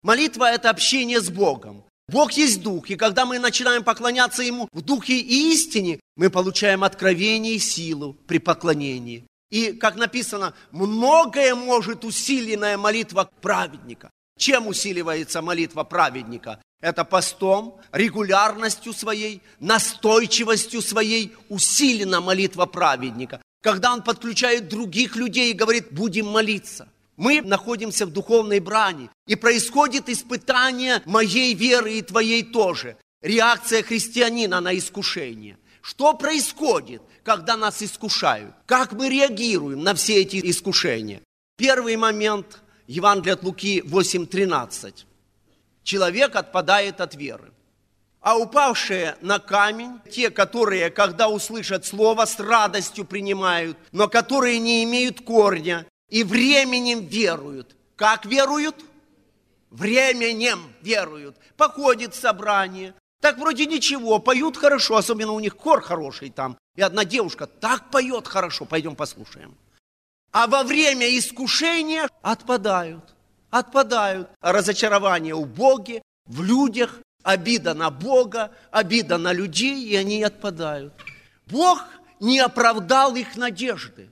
Молитва – это общение с Богом. Бог есть Дух, и когда мы начинаем поклоняться Ему в Духе и истине, мы получаем откровение и силу при поклонении. И, как написано, многое может усиленная молитва праведника. Чем усиливается молитва праведника? Это постом, регулярностью своей, настойчивостью своей усилена молитва праведника. Когда он подключает других людей и говорит: будем молиться. Мы находимся в духовной брани, и происходит испытание моей веры и твоей тоже. Реакция христианина на искушение. Что происходит, когда нас искушают? Как мы реагируем на все эти искушения? Первый момент, Евангелие от Луки 8:13. Человек отпадает от веры. А упавшие на камень, те, которые, когда услышат слово, с радостью принимают, но которые не имеют корня и временем веруют. Как веруют? Временем веруют. Походит в собрание. Так вроде ничего, поют хорошо, особенно у них хор хороший там. И одна девушка так поет хорошо, пойдем послушаем. А во время искушения отпадают. Разочарование у Бога, в людях, обида на Бога, обида на людей, и они отпадают. Бог не оправдал их надежды.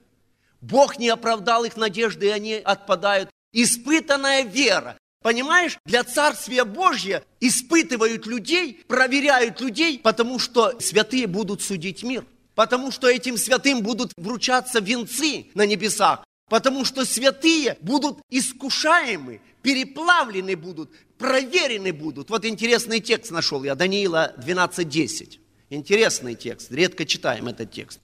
И они отпадают. Испытанная вера. Понимаешь, для Царствия Божьего испытывают людей, проверяют людей, потому что святые будут судить мир. Потому что этим святым будут вручаться венцы на небесах. Потому что святые будут искушаемы, переплавлены будут, проверены будут. Вот интересный текст нашел я, Даниила 12:10. Интересный текст, редко читаем этот текст.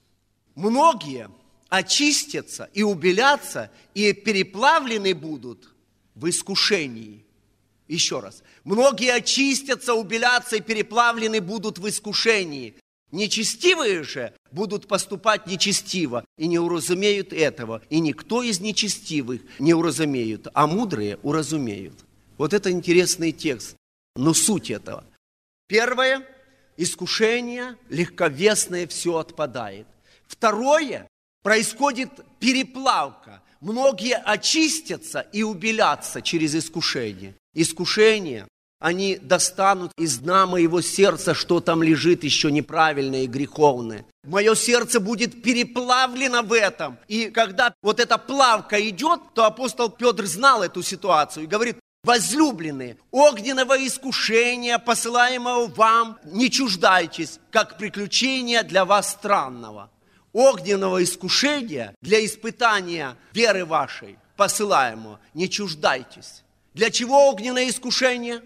Многие очистятся и убелятся, и переплавлены будут в искушении. Еще раз. Многие очистятся, убелятся и переплавлены будут в искушении. Нечестивые же будут поступать нечестиво и не уразумеют этого. И никто из нечестивых не уразумеют, а мудрые уразумеют. Вот это интересный текст. Но суть этого. Первое. Искушение легковесное, все отпадает. Второе. Происходит переплавка. Многие очистятся и убелятся через искушение. Искушение, они достанут из дна моего сердца, что там лежит еще неправильное и греховное. Мое сердце будет переплавлено в этом. И когда вот эта плавка идет, то апостол Петр знал эту ситуацию и говорит: возлюбленные, огненного искушения, посылаемого вам, не чуждайтесь, как приключения для вас странного. Огненного искушения для испытания веры вашей, посылаемого, не чуждайтесь. Для чего огненное искушение?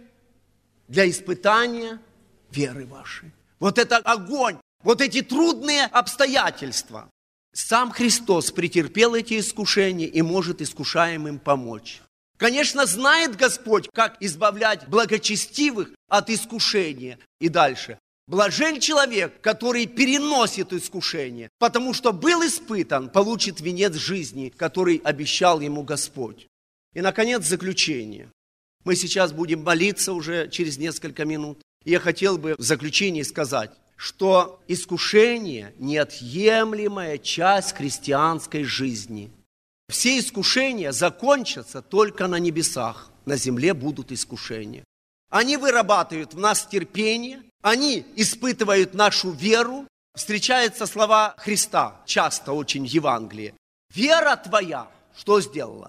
Для испытания веры вашей. Вот это огонь, вот эти трудные обстоятельства. Сам Христос претерпел эти искушения и может искушаемым помочь. Конечно, знает Господь, как избавлять благочестивых от искушения. И дальше. Блажен человек, который переносит искушение, потому что был испытан, получит венец жизни, который обещал ему Господь. И, наконец, заключение. Мы сейчас будем молиться уже через несколько минут. И я хотел бы в заключении сказать, что искушение – неотъемлемая часть христианской жизни. Все искушения закончатся только на небесах, на земле будут искушения. Они вырабатывают в нас терпение, они испытывают нашу веру. Встречаются слова Христа, часто очень в Евангелии. Вера твоя что сделала?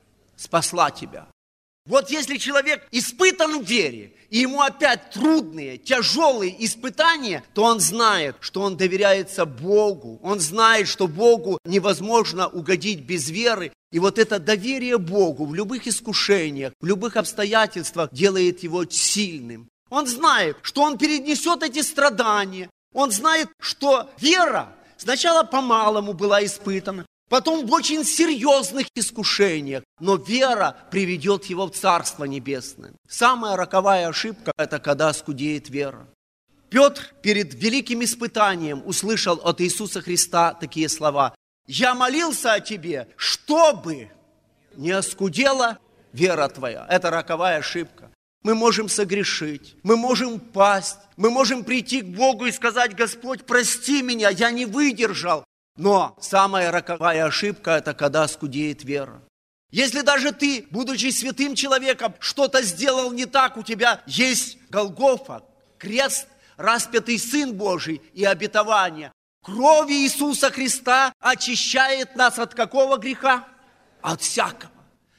Спасла тебя. Вот если человек испытан в вере, и ему опять трудные, тяжелые испытания, то он знает, что он доверяется Богу. Он знает, что Богу невозможно угодить без веры. И вот это доверие Богу в любых искушениях, в любых обстоятельствах делает его сильным. Он знает, что он перенесет эти страдания. Он знает, что вера сначала по-малому была испытана, потом в очень серьезных искушениях, но вера приведет его в Царство Небесное. Самая роковая ошибка – это когда скудеет вера. Петр перед великим испытанием услышал от Иисуса Христа такие слова: «Я молился о тебе, чтобы не оскудела вера твоя». Это роковая ошибка. Мы можем согрешить, мы можем пасть, мы можем прийти к Богу и сказать: «Господь, прости меня, я не выдержал». Но самая роковая ошибка – это когда скудеет вера. Если даже ты, будучи святым человеком, что-то сделал не так, у тебя есть Голгофа, крест, распятый Сын Божий и обетование. Кровь Иисуса Христа очищает нас от какого греха? От всякого.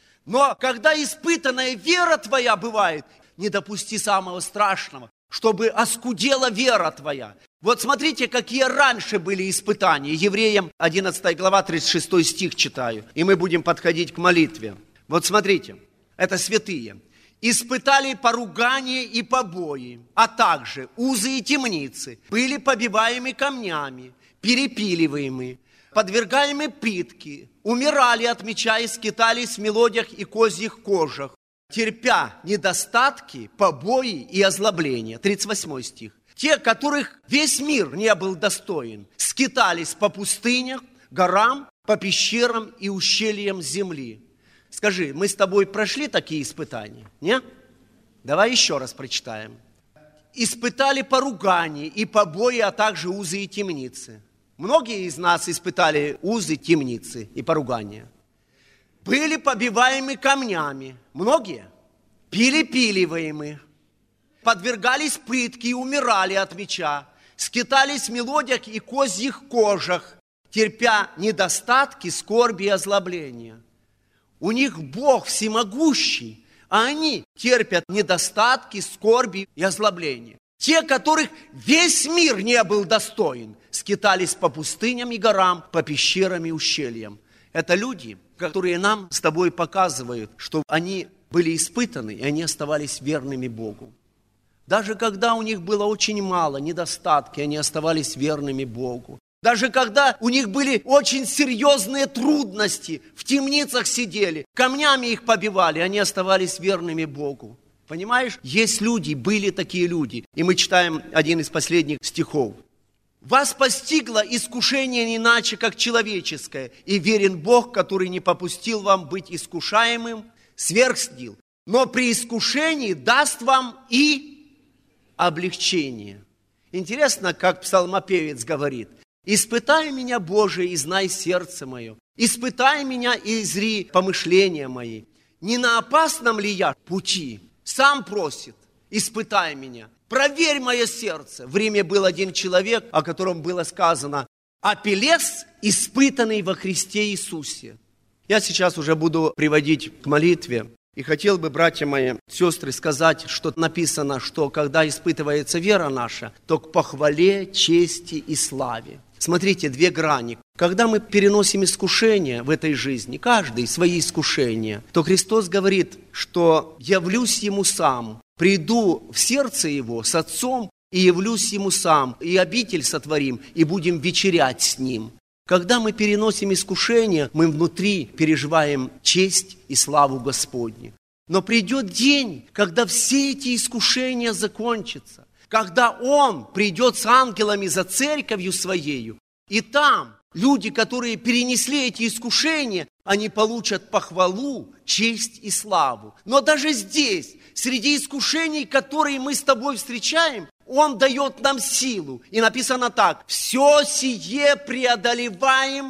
Но когда испытанная вера твоя бывает, не допусти самого страшного, чтобы оскудела вера твоя. Вот смотрите, какие раньше были испытания. Евреям 11 глава, 36 стих читаю. И мы будем подходить к молитве. Вот смотрите, это святые. «Испытали поругание и побои, а также узы и темницы, были побиваемы камнями, перепиливаемы, подвергаемы пытке, умирали от меча и скитались в мелодиях и козьих кожах, терпя недостатки, побои и озлобления». 38 стих. «Те, которых весь мир не был достоин, скитались по пустынях, горам, по пещерам и ущельям земли». Скажи, мы с тобой прошли такие испытания? Нет? Давай еще раз прочитаем. «Испытали поругание и побои, а также узы и темницы». Многие из нас испытали узы, темницы и поругания. «Были побиваемы камнями». Многие. «Перепиливаемы». Подвергались пытке и умирали от меча. Скитались в мелодиях и козьих кожах, терпя недостатки, скорби и озлобления. У них Бог всемогущий, а они терпят недостатки, скорби и озлобления. Те, которых весь мир не был достоин, скитались по пустыням и горам, по пещерам и ущельям. Это люди, которые нам с тобой показывают, что они были испытаны, и они оставались верными Богу. Даже когда у них было очень мало недостатки, они оставались верными Богу. Даже когда у них были очень серьезные трудности, в темницах сидели, камнями их побивали, они оставались верными Богу. Понимаешь? Есть люди, были такие люди. И мы читаем один из последних стихов. «Вас постигло искушение не иначе, как человеческое, и верен Бог, который не попустил вам быть искушаемым сверх сил, но при искушении даст вам и облегчение». Интересно, как псалмопевец говорит: «Испытай меня, Боже, и знай сердце мое. Испытай меня и зри помышления мои. Не на опасном ли я пути?» Сам просит: «Испытай меня, проверь мое сердце». В Риме был один человек, о котором было сказано: «Апеллес, испытанный во Христе Иисусе». Я сейчас уже буду приводить к молитве. И хотел бы, братья мои, сестры, сказать, что написано, что когда испытывается вера наша, то к похвале, чести и славе. Смотрите, две грани. Когда мы переносим искушения в этой жизни, каждый свои искушения, то Христос говорит, что явлюсь Ему сам, приду в сердце Его с Отцом и явлюсь Ему сам, и обитель сотворим, и будем вечерять с Ним. Когда мы переносим искушения, мы внутри переживаем честь и славу Господню. Но придет день, когда все эти искушения закончатся, когда Он придет с ангелами за церковью Своею, и там люди, которые перенесли эти искушения, они получат похвалу, честь и славу. Но даже здесь, среди искушений, которые мы с тобой встречаем, Он дает нам силу. И написано так: «Все сие преодолеваем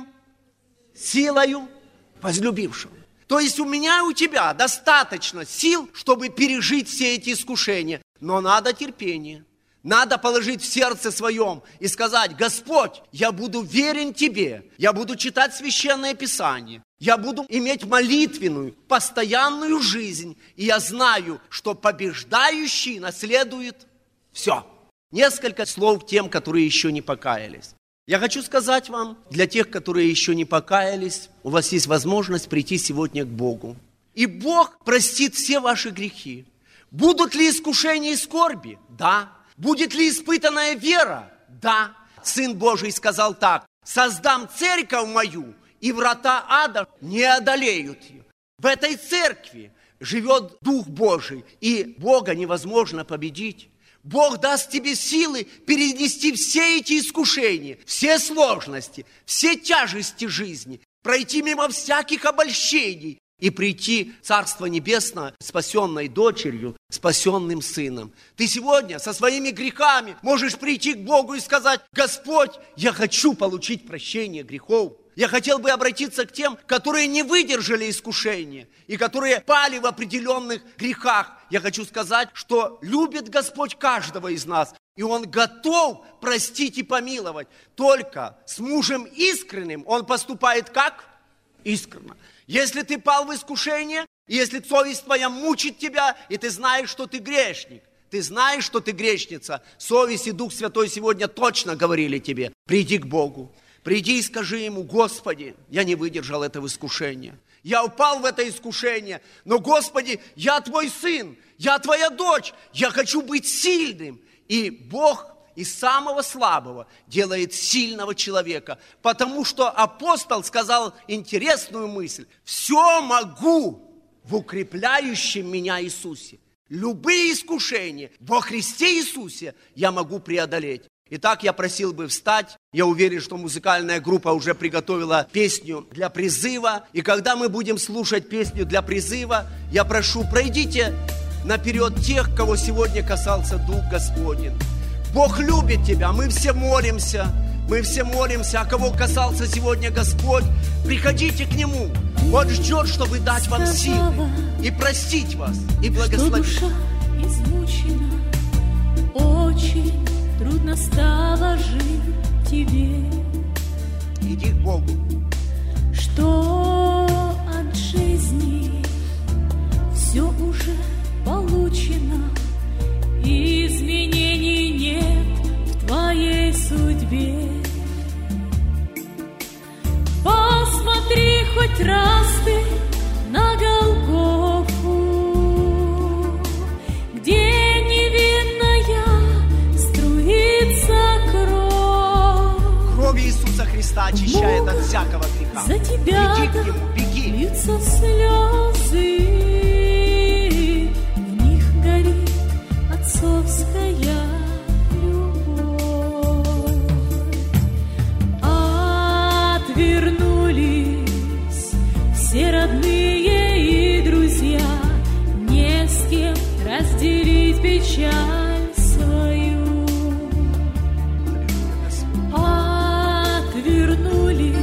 силою возлюбившего». То есть у меня и у тебя достаточно сил, чтобы пережить все эти искушения. Но надо терпение. Надо положить в сердце своем и сказать: «Господь, я буду верен Тебе, я буду читать Священное Писание, я буду иметь молитвенную, постоянную жизнь, и я знаю, что побеждающий наследует все». Несколько слов тем, которые еще не покаялись. Я хочу сказать вам, для тех, которые еще не покаялись, у вас есть возможность прийти сегодня к Богу. И Бог простит все ваши грехи. Будут ли искушения и скорби? Да. Будет ли испытанная вера? Да. Сын Божий сказал так: «Создам церковь мою, и врата ада не одолеют ее». В этой церкви живет Дух Божий, и Бога невозможно победить. Бог даст тебе силы перенести все эти искушения, все сложности, все тяжести жизни, пройти мимо всяких обольщений и прийти в Царство Небесное спасенной дочерью, спасенным сыном. Ты сегодня со своими грехами можешь прийти к Богу и сказать: «Господь, я хочу получить прощение грехов. Я хотел бы обратиться к тем, которые не выдержали искушения и которые пали в определенных грехах. Я хочу сказать, что любит Господь каждого из нас, и Он готов простить и помиловать. Только с мужем искренним Он поступает как? Искренно. Если ты пал в искушение, если совесть твоя мучит тебя, и ты знаешь, что ты грешник, ты знаешь, что ты грешница, совесть и Дух Святой сегодня точно говорили тебе: приди к Богу, приди и скажи Ему: Господи, я не выдержал этого искушения, я упал в это искушение, но, Господи, я Твой сын, я Твоя дочь, я хочу быть сильным. И Бог из самого слабого делает сильного человека, потому что апостол сказал интересную мысль: все могу в укрепляющем меня Иисусе. Любые искушения во Христе Иисусе я могу преодолеть. Итак, я просил бы встать. Я уверен, что музыкальная группа уже приготовила песню для призыва. И когда мы будем слушать песню для призыва, я прошу, пройдите наперед тех, кого сегодня касался Дух Господень. Бог любит тебя, мы все молимся, а кого касался сегодня Господь, приходите к Нему. Он ждет, чтобы дать вам силы и простить вас, и благословить. Что душа измучена, очень трудно стало жить тебе. Иди к Богу. Что от жизни все уже получено, изменений нет в твоей судьбе. Посмотри хоть раз ты на Голгофу, где невинная струится кровь. Кровь Иисуса Христа очищает от всякого греха. За тебя иди к Нему, беги. Льются слезы, в них горит отцовская любовь. Отвернулись все родные и друзья, не с кем разделить печаль свою. Отвернулись,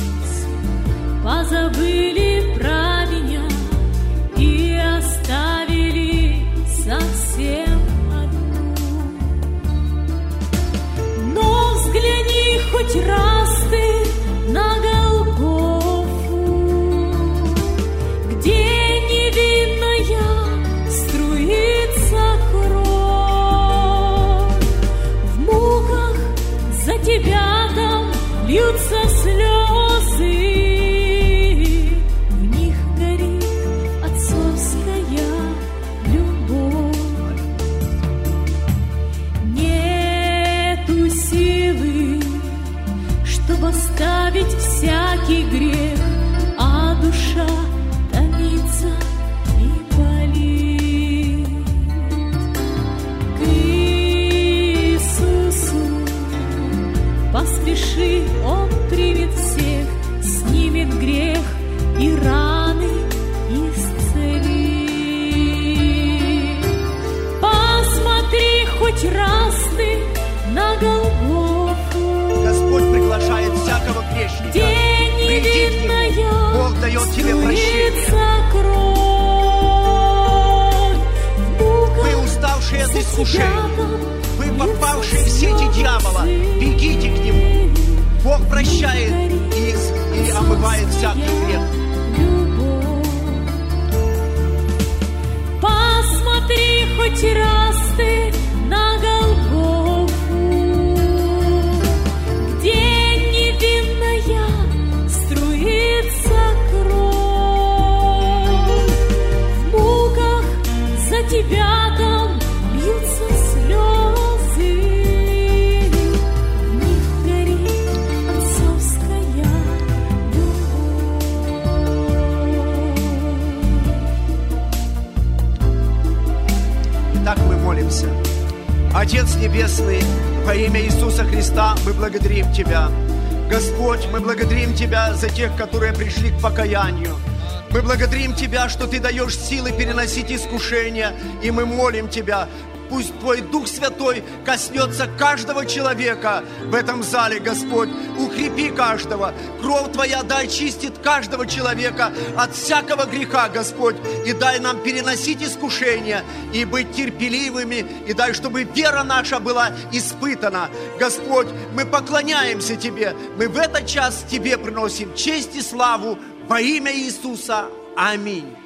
позабыли про меня и оставили совсем одну. Но взгляни хоть раз ты на Голгофу, где невинная струится кровь. В муках за тебя там льются слезы, в них горит отцовская любовь. Нету силы, чтобы оставить всякий грех, а душа томится и болит. К Иисусу поспеши, Он примет всех, снимет грех и раны исцелит. Посмотри хоть раз ты на Голгофу, Господь приглашает всякого грешника. где Приди к Нему. Бог дает тебе прощение. струится кровь. Вы уставшие от искушений, вы попавшие в сети дьявола, бегите к Нему. Бог прощает и омывает всякий грех. Посмотри хоть раз ты на Голгофу, где невинная струится кровь. В муках за тебя там льются слезы, в них горит отцовская любовь. Итак, мы молимся. Отец Небесный, во имя Иисуса Христа мы благодарим Тебя. Господь, мы благодарим Тебя за тех, которые пришли к покаянию. Мы благодарим Тебя, что Ты даешь силы переносить искушения, и мы молим Тебя, Пусть Твой Дух Святой коснется каждого человека в этом зале, Господь. Укрепи каждого. Кровь Твоя дай чистит каждого человека от всякого греха, Господь. И дай нам переносить искушения и быть терпеливыми. И дай, чтобы вера наша была испытана. Господь, мы поклоняемся Тебе. Мы в этот час Тебе приносим честь и славу во имя Иисуса. Аминь.